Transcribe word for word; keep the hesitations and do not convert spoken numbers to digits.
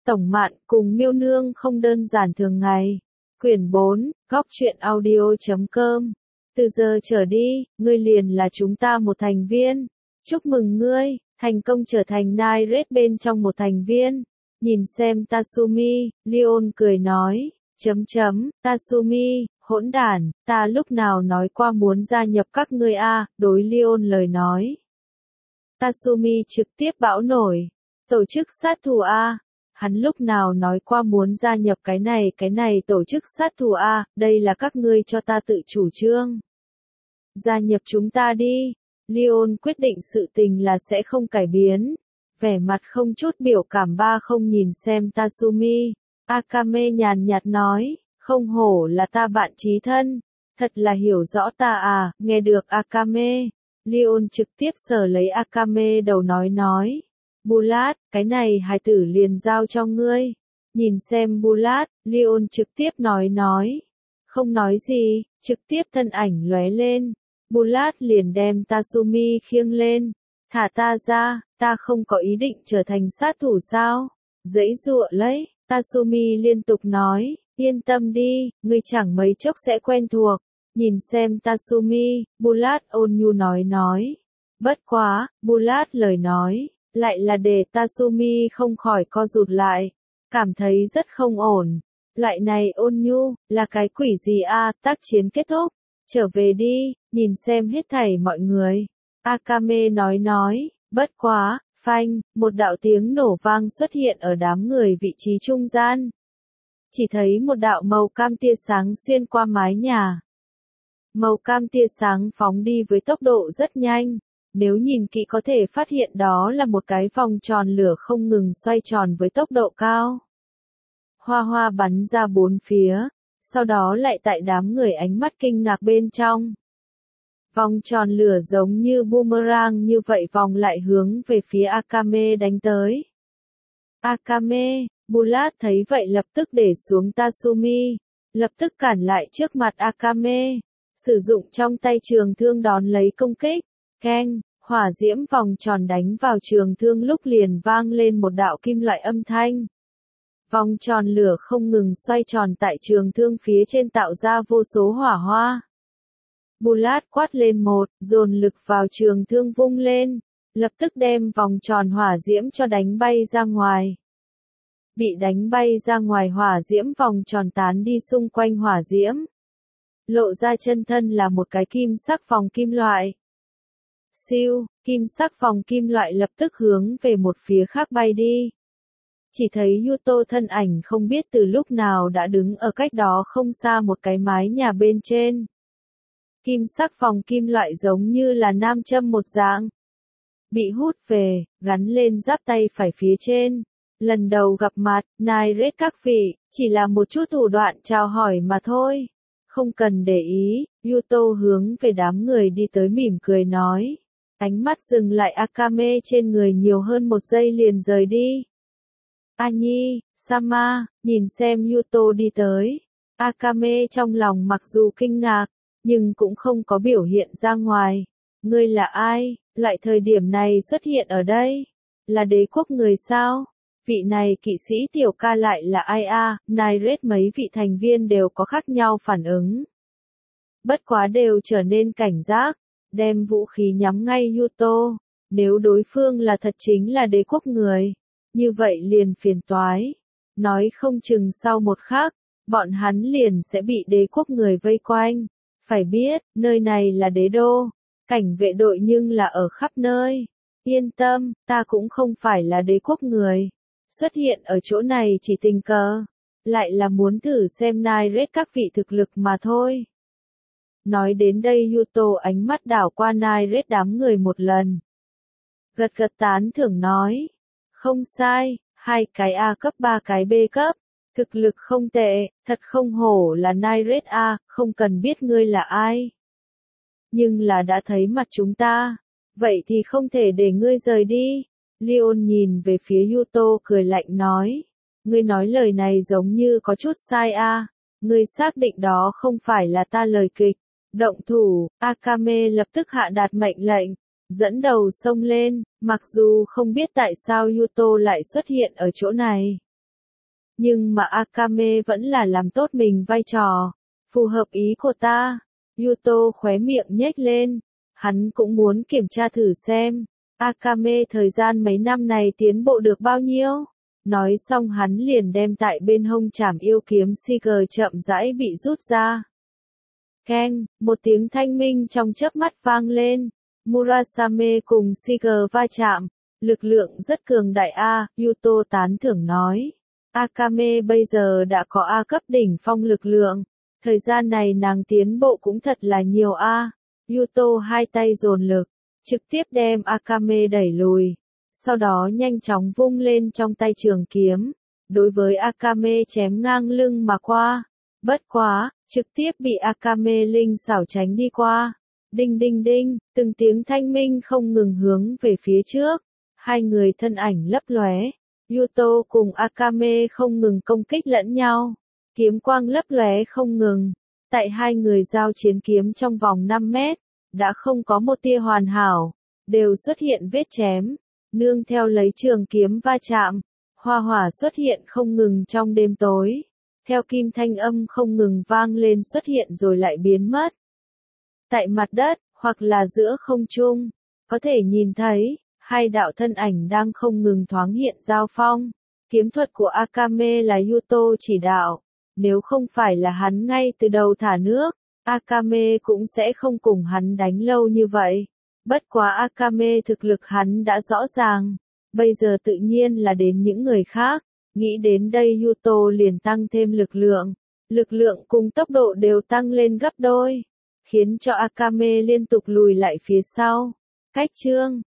Tổng Mạn cùng Miêu Nương không đơn giản thường ngày. Quyển bốn, góc truyện audio chấm com. Từ giờ trở đi, ngươi liền là chúng ta một thành viên. Chúc mừng ngươi, thành công trở thành Nairet bên trong một thành viên. Nhìn xem Tatsumi, Leon cười nói, chấm chấm, Tatsumi, hỗn đản, ta lúc nào nói qua muốn gia nhập các ngươi a, đối Leon lời nói. Tatsumi trực tiếp bão nổi, tổ chức sát thủ a, hắn lúc nào nói qua muốn gia nhập cái này cái này tổ chức sát thủ a, đây là các ngươi cho ta tự chủ trương. Gia nhập chúng ta đi, Leon quyết định sự tình là sẽ không cải biến. Vẻ mặt không chút biểu cảm ba không nhìn xem Tatsumi, Akame nhàn nhạt nói, không hổ là ta bạn chí thân, thật là hiểu rõ ta à, nghe được Akame, Leon trực tiếp sờ lấy Akame đầu nói nói, Bulat, cái này hài tử liền giao cho ngươi, nhìn xem Bulat, Leon trực tiếp nói nói, không nói gì, trực tiếp thân ảnh lóe lên, Bulat liền đem Tatsumi khiêng lên. Thả ta ra, ta không có ý định trở thành sát thủ sao? Giãy giụa lấy, Tatsumi liên tục nói, yên tâm đi, ngươi chẳng mấy chốc sẽ quen thuộc. Nhìn xem Tatsumi, Bulat ôn nhu nói nói. Bất quá, Bulat lời nói, lại là để Tatsumi không khỏi co rụt lại. Cảm thấy rất không ổn. Loại này ôn nhu, là cái quỷ gì a? Tác chiến kết thúc. Trở về đi, nhìn xem hết thảy mọi người. Akame nói nói, bất quá, phanh, một đạo tiếng nổ vang xuất hiện ở đám người vị trí trung gian. Chỉ thấy một đạo màu cam tia sáng xuyên qua mái nhà. Màu cam tia sáng phóng đi với tốc độ rất nhanh, nếu nhìn kỹ có thể phát hiện đó là một cái vòng tròn lửa không ngừng xoay tròn với tốc độ cao. Hoa hoa bắn ra bốn phía, sau đó lại tại đám người ánh mắt kinh ngạc bên trong. Vòng tròn lửa giống như boomerang như vậy vòng lại hướng về phía Akame đánh tới. Akame, Bulat thấy vậy lập tức để xuống Tatsumi, lập tức cản lại trước mặt Akame, sử dụng trong tay trường thương đón lấy công kích. Keng, hỏa diễm vòng tròn đánh vào trường thương lúc liền vang lên một đạo kim loại âm thanh. Vòng tròn lửa không ngừng xoay tròn tại trường thương phía trên tạo ra vô số hỏa hoa. Bulat quát lên một, dồn lực vào trường thương vung lên, lập tức đem vòng tròn hỏa diễm cho đánh bay ra ngoài. Bị đánh bay ra ngoài hỏa diễm vòng tròn tán đi xung quanh hỏa diễm. Lộ ra chân thân là một cái kim sắc vòng kim loại. Siêu, kim sắc vòng kim loại lập tức hướng về một phía khác bay đi. Chỉ thấy Yuto thân ảnh không biết từ lúc nào đã đứng ở cách đó không xa một cái mái nhà bên trên. Kim sắc vòng kim loại giống như là nam châm một dạng. Bị hút về, gắn lên giáp tay phải phía trên. Lần đầu gặp mặt, Nairet các vị, chỉ là một chút thủ đoạn chào hỏi mà thôi. Không cần để ý, Yuto hướng về đám người đi tới mỉm cười nói. Ánh mắt dừng lại Akame trên người nhiều hơn một giây liền rời đi. Anyi, Sama, nhìn xem Yuto đi tới. Akame trong lòng mặc dù kinh ngạc, nhưng cũng không có biểu hiện ra ngoài. Ngươi là ai, loại thời điểm này xuất hiện ở đây? Là đế quốc người sao? Vị này kỵ sĩ tiểu ca lại là ai a? Nairet mấy vị thành viên đều có khác nhau phản ứng. Bất quá đều trở nên cảnh giác, đem vũ khí nhắm ngay Yuto. Nếu đối phương là thật chính là đế quốc người, như vậy liền phiền toái. Nói không chừng sau một khắc, bọn hắn liền sẽ bị đế quốc người vây quanh. Phải biết, nơi này là đế đô, cảnh vệ đội nhưng là ở khắp nơi. Yên tâm, ta cũng không phải là đế quốc người. Xuất hiện ở chỗ này chỉ tình cờ, lại là muốn thử xem Nairet các vị thực lực mà thôi. Nói đến đây Yuto ánh mắt đảo qua Nairet đám người một lần. Gật gật tán thưởng nói, không sai, hai cái A cấp ba cái B cấp. Thực lực không tệ, thật không hổ là Nairet A, không cần biết ngươi là ai. Nhưng là đã thấy mặt chúng ta, vậy thì không thể để ngươi rời đi. Leon nhìn về phía Yuto cười lạnh nói, ngươi nói lời này giống như có chút sai a, ngươi xác định đó không phải là ta lời kịch. Động thủ, Akame lập tức hạ đạt mệnh lệnh, dẫn đầu xông lên, mặc dù không biết tại sao Yuto lại xuất hiện ở chỗ này. Nhưng mà Akame vẫn là làm tốt mình vai trò, phù hợp ý của ta. Yuto khóe miệng nhếch lên, hắn cũng muốn kiểm tra thử xem, Akame thời gian mấy năm này tiến bộ được bao nhiêu. Nói xong hắn liền đem tại bên hông trảm yêu kiếm Siger chậm rãi bị rút ra. Keng, một tiếng thanh minh trong chớp mắt vang lên, Murasame cùng Siger va chạm, lực lượng rất cường đại a, Yuto tán thưởng nói. Akame bây giờ đã có A cấp đỉnh phong lực lượng, thời gian này nàng tiến bộ cũng thật là nhiều a. Yuto hai tay dồn lực, trực tiếp đem Akame đẩy lùi, sau đó nhanh chóng vung lên trong tay trường kiếm, đối với Akame chém ngang lưng mà qua. Bất quá, trực tiếp bị Akame linh xảo tránh đi qua. Đinh đinh đinh, từng tiếng thanh minh không ngừng hướng về phía trước. Hai người thân ảnh lấp lóe. Yuto cùng Akame không ngừng công kích lẫn nhau. Kiếm quang lấp lóe không ngừng. Tại hai người giao chiến kiếm trong vòng năm mét, đã không có một tia hoàn hảo, đều xuất hiện vết chém. Nương theo lấy trường kiếm va chạm, hoa hỏa xuất hiện không ngừng trong đêm tối. Theo kim thanh âm không ngừng vang lên xuất hiện rồi lại biến mất. Tại mặt đất, hoặc là giữa không trung, có thể nhìn thấy, hai đạo thân ảnh đang không ngừng thoáng hiện giao phong. Kiếm thuật của Akame là Yuto chỉ đạo, nếu không phải là hắn ngay từ đầu thả nước, Akame cũng sẽ không cùng hắn đánh lâu như vậy. Bất quá Akame thực lực hắn đã rõ ràng, bây giờ tự nhiên là đến những người khác. Nghĩ đến đây Yuto liền tăng thêm lực lượng, lực lượng cùng tốc độ đều tăng lên gấp đôi, khiến cho Akame liên tục lùi lại phía sau. Cách chương